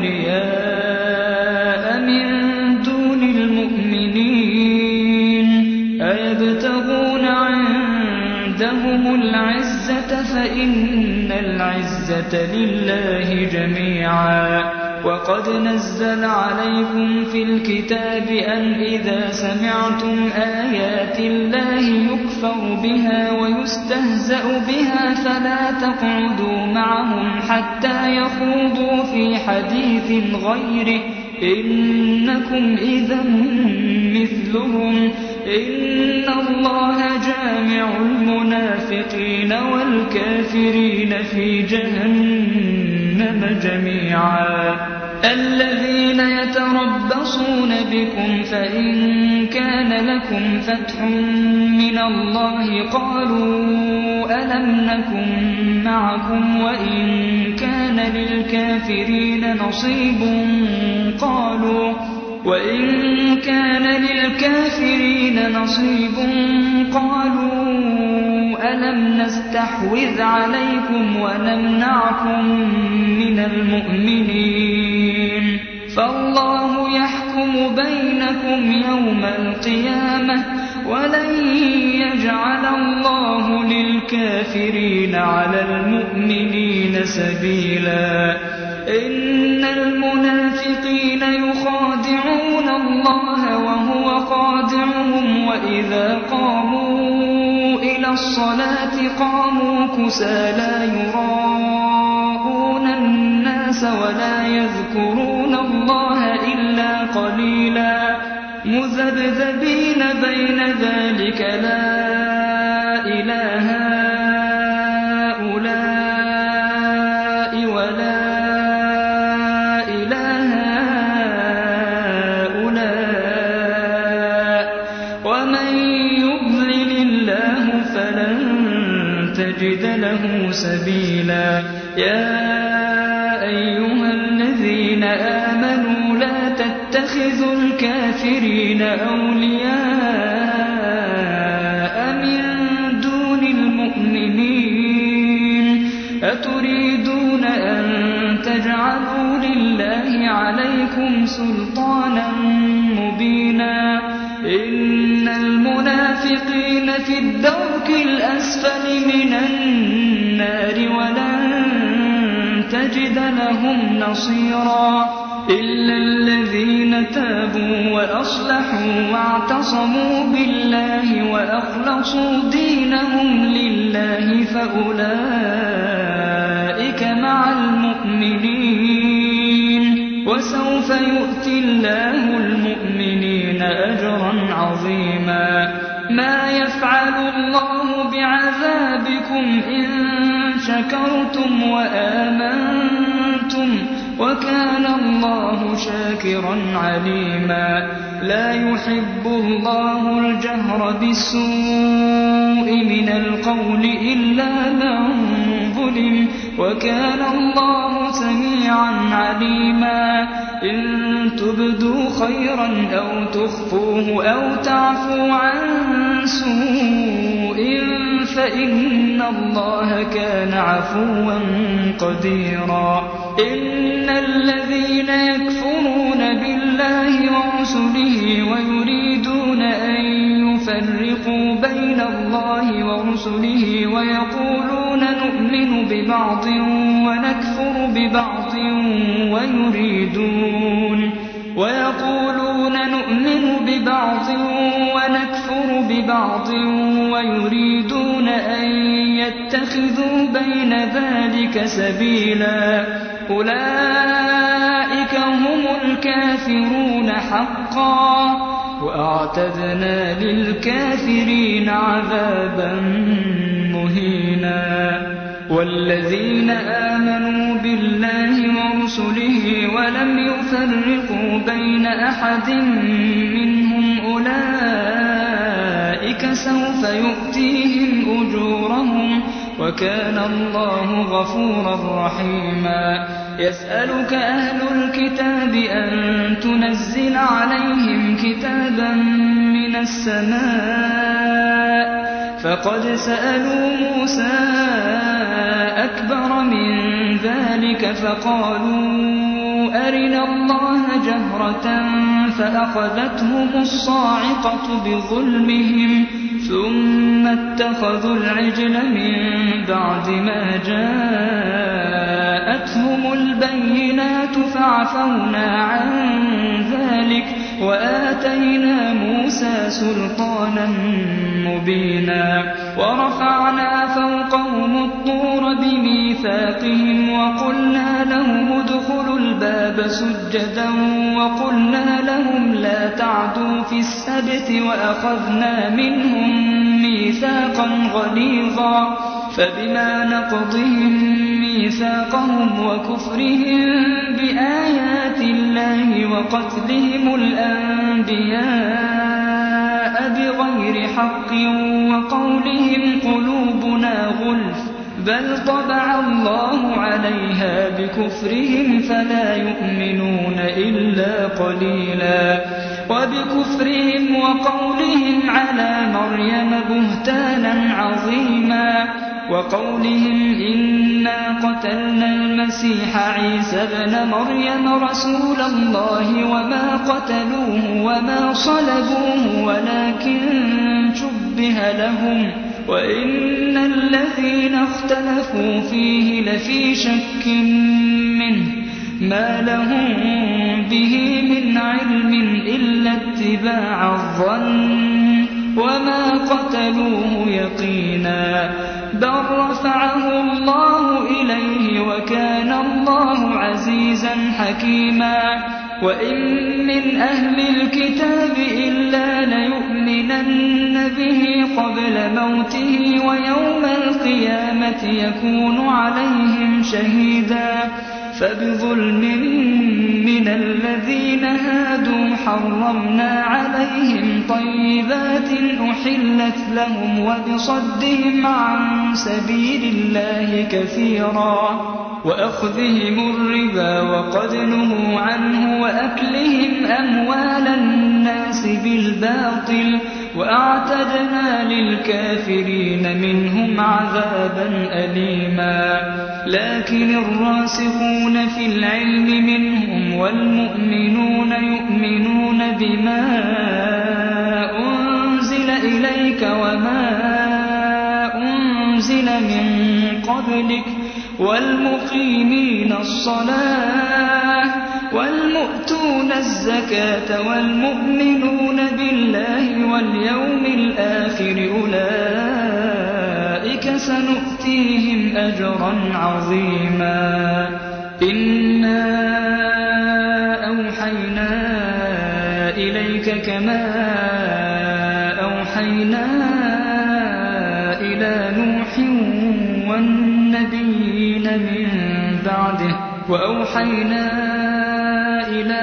أولياء من دون المؤمنين أيبتغون عندهم العزة فإن العزة لله جميعا وقد نزل عليكم في الكتاب أن إذا سمعتم آيات الله يكفر بها ويستهزأ بها فلا تقعدوا معهم حتى يخوضوا في حديث غيره إنكم إذا مثلهم إن الله جامع المنافقين والكافرين في جهنم جميعا الذين يتربصون بكم فإن كان لكم فتح من الله قالوا ألم نكن معكم وإن كان للكافرين نصيب قالوا وإن كان للكافرين نصيب قالوا ألم نستحوذ عليكم ونمنعكم من المؤمنين فالله يحكم بينكم يوم القيامة ولن يجعل الله للكافرين على المؤمنين سبيلا إن المنافقين يخادعون الله وهو خادعهم وإذا قاموا إلى الصلاة قاموا كسالى يراءون الناس ولا يذكرون الله إلا قليلا مذبذبين بين ذلك لا إله هؤلاء ولا إله هؤلاء ومن يضلل الله فلن تجد له سبيلا يا أيها الذين آمنوا لا تتخذوا الكافرين أولياء من دون المؤمنين أتريدون أن تجعلوا لله عليكم سلطانا مبينا إن المنافقين في الدرك الأسفل من النار ولن تجد لهم نصيرا إلا الذين تابوا وأصلحوا واعتصموا بالله وأخلصوا دينهم لله فأولئك مع المؤمنين وسوف يؤتي الله المؤمنين أجرا عظيما ما يفعل الله بعذابكم إن شكرتم وآمنتم وكان الله شاكرا عليما لا يحب الله الجهر بالسوء من القول إلا من ظلم وكان الله سميعا عليما إن تبدوا خيرا أو تخفوه أو تعفوا عن سوء فإن الله كان عفوا قديرا إن الذين يكفرون بالله ورسله ويريدون أن يفرقوا بين الله ورسله ويقولون نؤمن ببعض ونكفر ببعض ويريدون ويقولون نؤمن ببعض ونكفر ببعض ويريدون أن يتخذوا بين ذلك سبيلا أولئك هم الكافرون حقا وأعتدنا للكافرين عذابا مهينا والذين آمنوا بالله ورسله ولم يفرقوا بين أحد منهم أولئك سوف يؤتيهم أجورهم وكان الله غفورا رحيما يسألك أهل الكتاب أن تنزل عليهم كتابا من السماء فقد سألوا موسى أكبر من ذلك فقالوا أرنا الله جهرة فأخذتهم الصاعقة بظلمهم ثم اتخذوا العجل من بعد ما جاءتهم البينات فعفونا عن ذلك وآتينا موسى سلطانا مبينا ورفعنا فوقهم الطور بميثاقهم وقلنا لهم ادخلوا الباب سجدا وقلنا لهم لا تعدوا في السبت وأخذنا منهم ميثاقا غليظا فبما نقضهم ميثاقهم وكفرهم بآيات الله وقتلهم الأنبياء بغير حق وقولهم قلوبنا غلف بل طبع الله عليها بكفرهم فلا يؤمنون إلا قليلا وبكفرهم وقولهم على مريم بهتانا عظيما وقولهم إنا قتلنا المسيح عيسى ابن مريم رسول الله وما قتلوه وما صلبوه ولكن شبه لهم وإن الذين اختلفوا فيه لفي شك منه ما لهم به من علم إلا اتباع الظن وما قتلوه يقينا بل رفعه الله إليه وكان الله عزيزا حكيما وإن من أهل الكتاب إلا ليؤمنن به قبل موته ويوم القيامة يكون عليهم شهيدا فبظلم من الذين هادوا حرمنا عليهم طيبات أحلت لهم وبصدهم عن سبيل الله كثيرا وأخذهم الربا وقد نهوا عنه وأكلهم أموال الناس بالباطل وأعتدنا للكافرين منهم عذابا أليما لكن الراسخون في العلم منهم والمؤمنون يؤمنون بما أنزل إليك وما أنزل من قبلك والمقيمين الصلاة والمؤتون الزكاة والمؤمنون بالله واليوم الآخر أولئك سنؤتيهم أجرا عظيما إنا أوحينا إليك كما أوحينا إلى نوح والنبيين من بعده وأوحينا إلى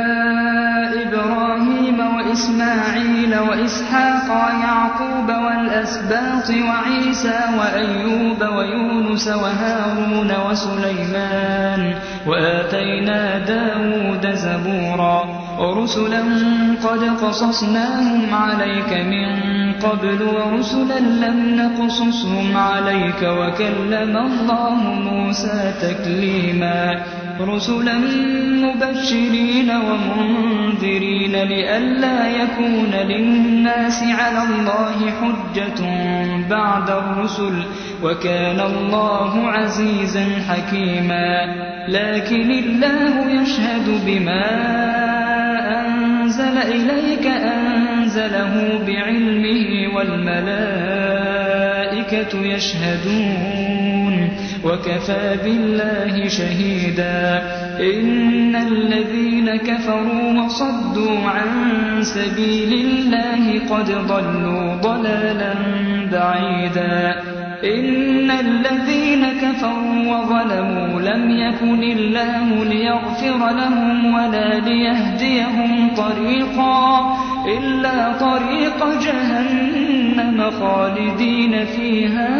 إبراهيم وإسماعيل وإسحاق ويعقوب والأسباط وعيسى وأيوب ويونس وهارون وسليمان وآتينا داود زبورا ورسلا قد قصصناهم عليك من قبل ورسلا لم نقصصهم عليك وكلم الله موسى تكليما رسلا مبشرين ومنذرين لئلا يكون للناس على الله حجة بعد الرسل وكان الله عزيزا حكيما لكن الله يشهد بما أنزل إليك أنزله بعلمه والملائكة يشهدون وكفى بالله شهيدا إن الذين كفروا وصدوا عن سبيل الله قد ضلوا ضلالا بعيدا إن الذين كفروا وظلموا لم يكن الله ليغفر لهم ولا ليهديهم طريقا إلا طريق جهنم خالدين فيها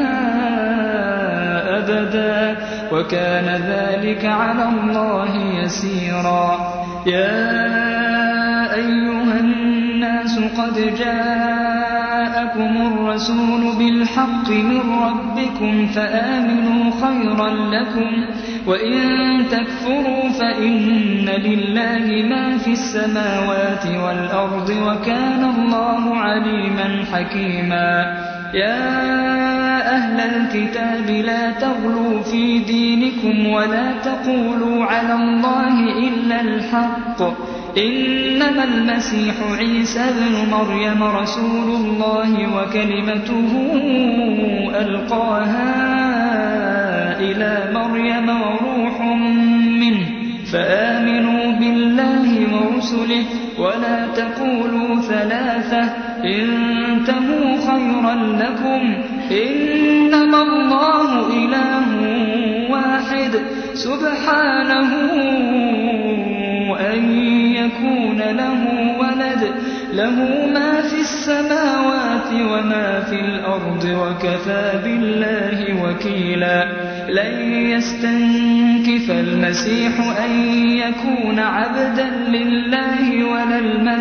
أبدا وكان ذلك على الله يسيرا يا أيها الناس قد جاءكم الرسول بالحق من ربكم فآمنوا خيرا لكم وإن تكفروا فإن لله ما في السماوات والأرض وكان الله عليما حكيما يا أهل الكتاب لا تغلوا في دينكم ولا تقولوا على الله إلا الحق إنما المسيح عيسى ابن مريم رسول الله وكلمته ألقاها إلى مريم وروح منه فآمنوا بالله ورسله ولا تقولوا ثلاثة انتهوا خيرا لكم إنما الله إله واحد سبحانه أن يكون له ولد له ما في السماوات وما في الأرض وكفى بالله وكيلا لن يستنكف المسيح أن يكون عبدا لله ولا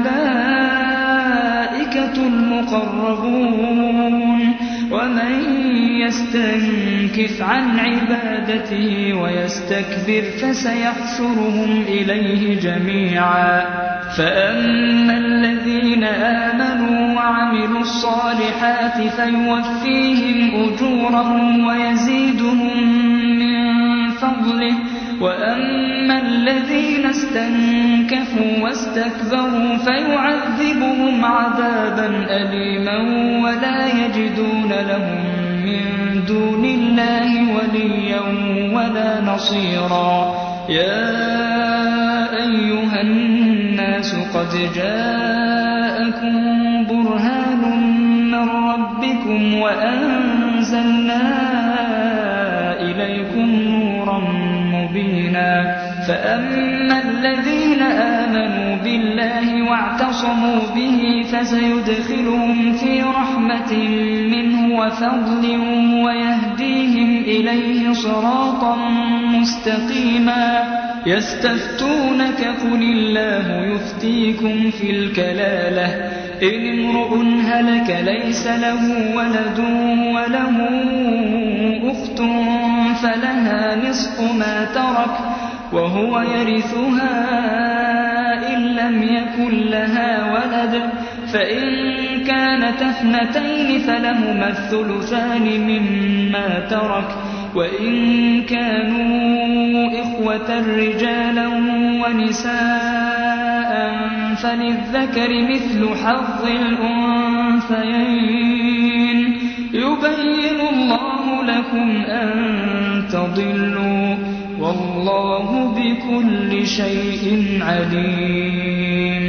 الملائكة المقربون ومن يستنكف عن عبادته ويستكبر فسيحشرهم إليه جميعا فأما الذين آمنوا وعملوا الصالحات فيوفيهم أجورهم ويزيدهم من فضله وأما الذين استنكفوا واستكبروا فيعذبهم عذابا أليما ولا يجدون لهم من دون الله وليا ولا نصيرا يا أيها الناس قد جاءكم برهان من ربكم وأنزلنا إليكم نورا مبينا فأما الذين آمنوا بالله واعتصموا به فسيدخلهم في رحمة منه وفضل ويهديهم إليه صراطا مستقيما يستفتونك قل الله يفتيكم في الكلالة إن امرؤ هلك ليس له ولد وله أخت فلها نصف ما ترك وهو يرثها إن لم يكن لها ولد فإن كانت اثنتين فلهما الثلثان مما ترك وإن كانوا إخوة رجالا ونساء فللذكر مثل حظ الأنثيين يبين الله لكم أن تضلوا والله بكل شيء عليم